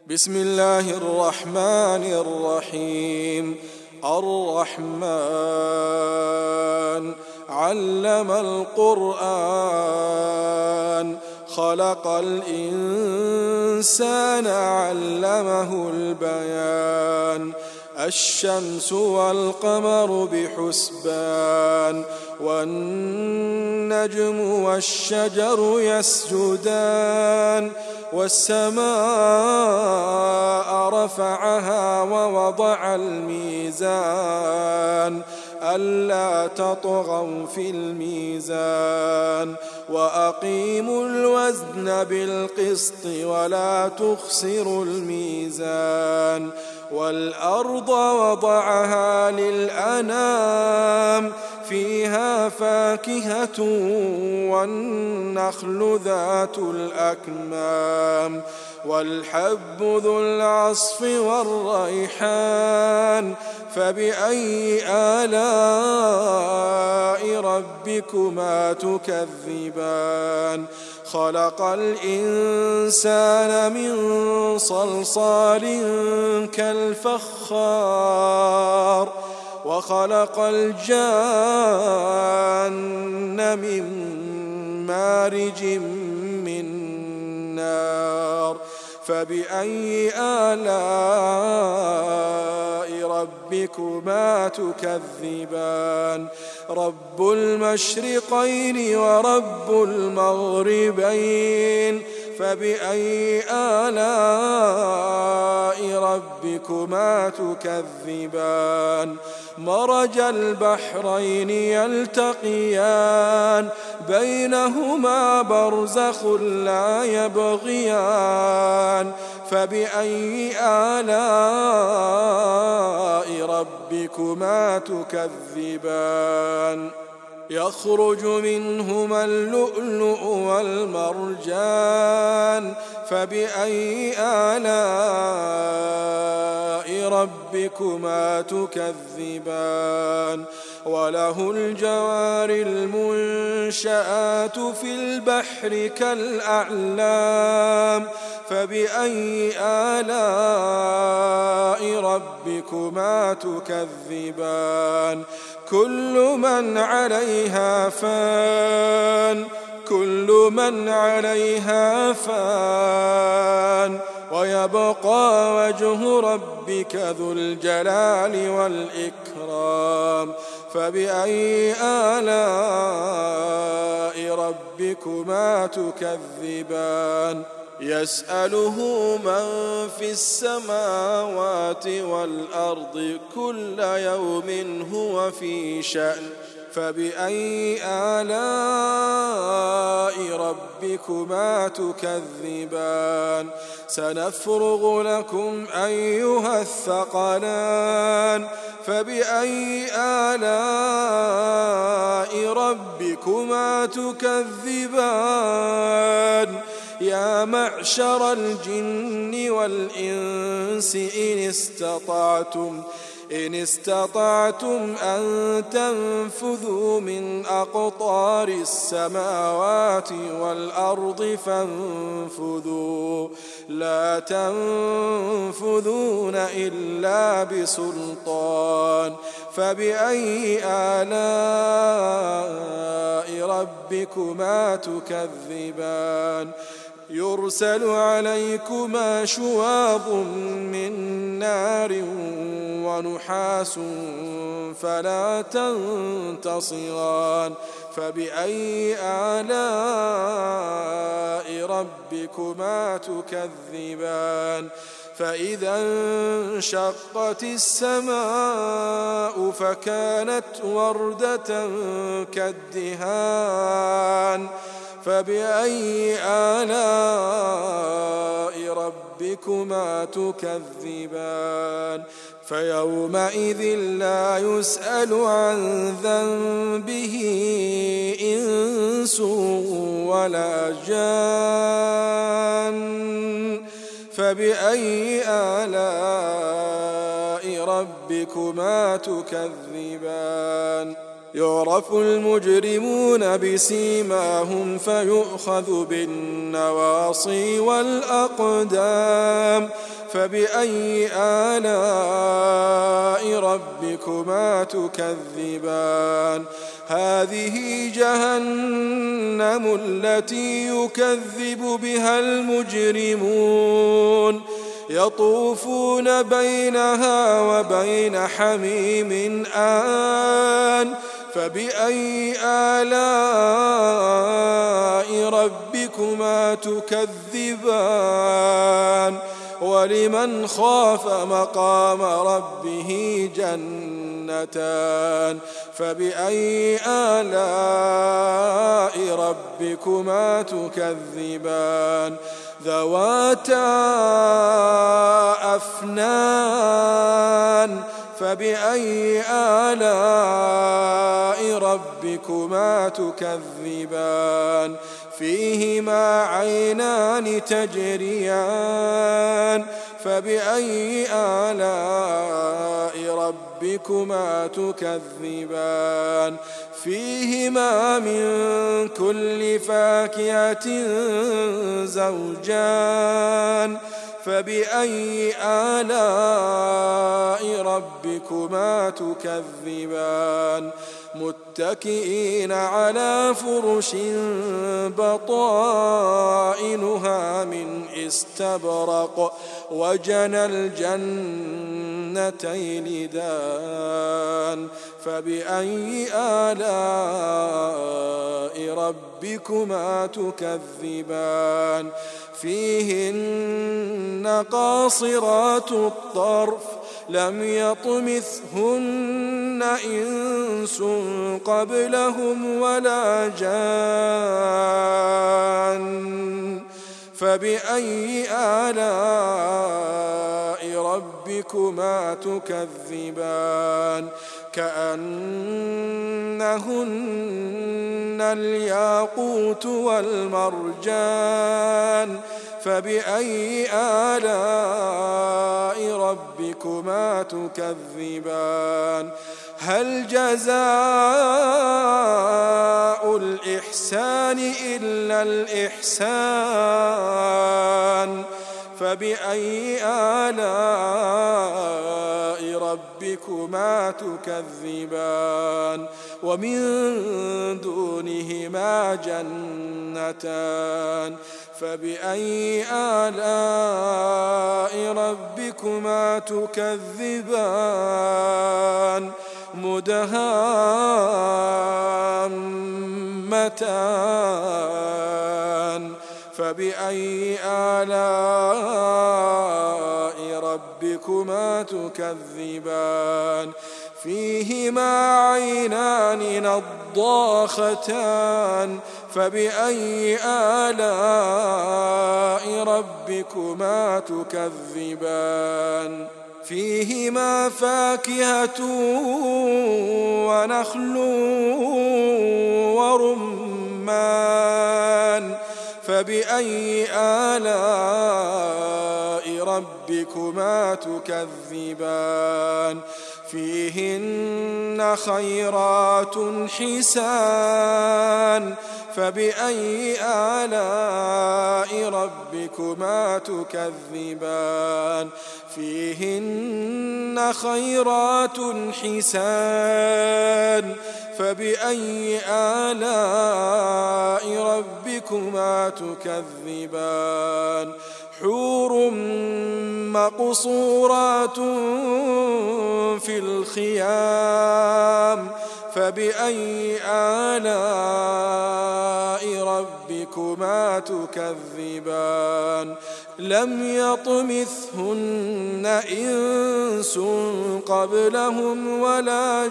بسم الله الرحمن الرحيم. الرحمن علم القرآن خلق الإنسان علمه البيان. الشمس والقمر بحسبان والنجم والشجر يسجدان. والسماء رفعها ووضع الميزان ألا تطغوا في الميزان وأقيموا الوزن بالقسط ولا تخسروا الميزان. والأرض وضعها للأنام فيها فاكهة والنخل ذات الأكمام والحب ذو العصف والريحان. فبأي آلاء ربكما تكذبان؟ خلق الإنسان من صلصال كالفخار وخلق الجان من مارج من نار. فبأي آلاء ربكما تكذبان؟ رب المشرقين ورب المغربين. فبأي آلاء ربكما تكذبان؟ مرج البحرين يلتقيان بينهما برزخ لا يبغيان. فبأي آلاء ربكما تكذبان؟ يخرج منهما اللؤلؤ والمرجان. فبأي آلاء ربكما تكذبان؟ وله الجوار المنشآت في البحر كالأعلام. فبأي آلاء ربكما تكذبان؟ كل من عليها فان ويبقى وجه ربك ذو الجلال والإكرام. فبأي آلاء ربكما تكذبان؟ يسأله من في السماوات والأرض كل يوم هو في شأن. فبأي آلاء ربكما تكذبان؟ سنفرغ لكم أيها الثقلان. فبأي آلاء ربكما تكذبان؟ يا معشر الجن والإنس إن استطعتم أن تنفذوا من أقطار السماوات والأرض فانفذوا لا تنفذون إلا بسلطان. فبأي آلاء ربكما تكذبان؟ يرسل عليكما شواظ من نار ونحاس فلا تنتصران. فبأي آلاء ربكما تكذبان؟ فإذا انشقت السماء فكانت وردة كالدهان. فبأي آلاء ربكما تكذبان؟ فيومئذ لا يسأل عن ذنبه إنس ولا جان. فبأي آلاء ربكما تكذبان؟ يعرف المجرمون بسيماهم فيؤخذ بالنواصي والأقدام فبأي آلاء ربكما تكذبان هذه جهنم التي يكذب بها المجرمون يطوفون بينها وبين حميم آن فبأي آلاء ربكما تكذبان ولمن خاف مقام ربه جنتان فبأي آلاء ربكما تكذبان ذواتا أفنان فبأي آلاء ربكما تكذبان فيهما عينان تجريان فبأي آلاء ربكما تكذبان فيهما من كل فاكهة زوجان فبأي آلاء ربكما تكذبان متكئين على فرش بطائنها من استبرق وجنى الجنتين دان فبأي آلاء ربكما تكذبان فيهن قاصرات الطرف لم يطمثهن إنس قبلهم ولا جان فبأي آلاء ربكما تكذبان كأنهن الياقوت والمرجان فبأي آلاء ربكما تكذبان هل جزاء الإحسان إلا الإحسان فبأي آلاء ربكما تكذبان ومن دونهما جنتان فبأي آلاء ربكما تكذبان مدهامتان فبأي آلاء ربكما تكذبان فيهما عينان نضاختان فبأي آلاء ربكما تكذبان فيهما فاكهة ونخل ورمان فبأي آلاء ربكما تكذبان فيهن خيرات حسان فبأي آلاء ربكما تكذبان فيهن خيرات حسان فبأي آلاء ربكما تكذبان حور مقصورات في الخيام فبأي آلاء ربكما تكذبان لم يطمثهن إنس قبلهم ولا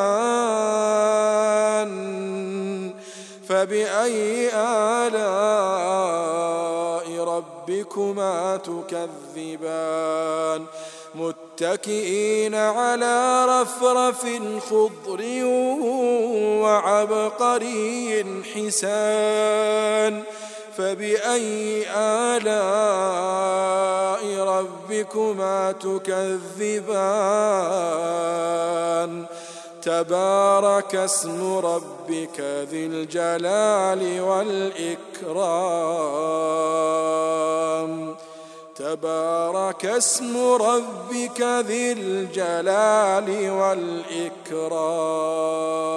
جان فبأي آلاء ربكما تكذبان متكئين على رفرف خضر وعبقري حسان فبأي آلاء ربكما تكذبان تبارك اسم ربك ذي الجلال والإكرام تبارك اسم ربك ذي الجلال والإكرام.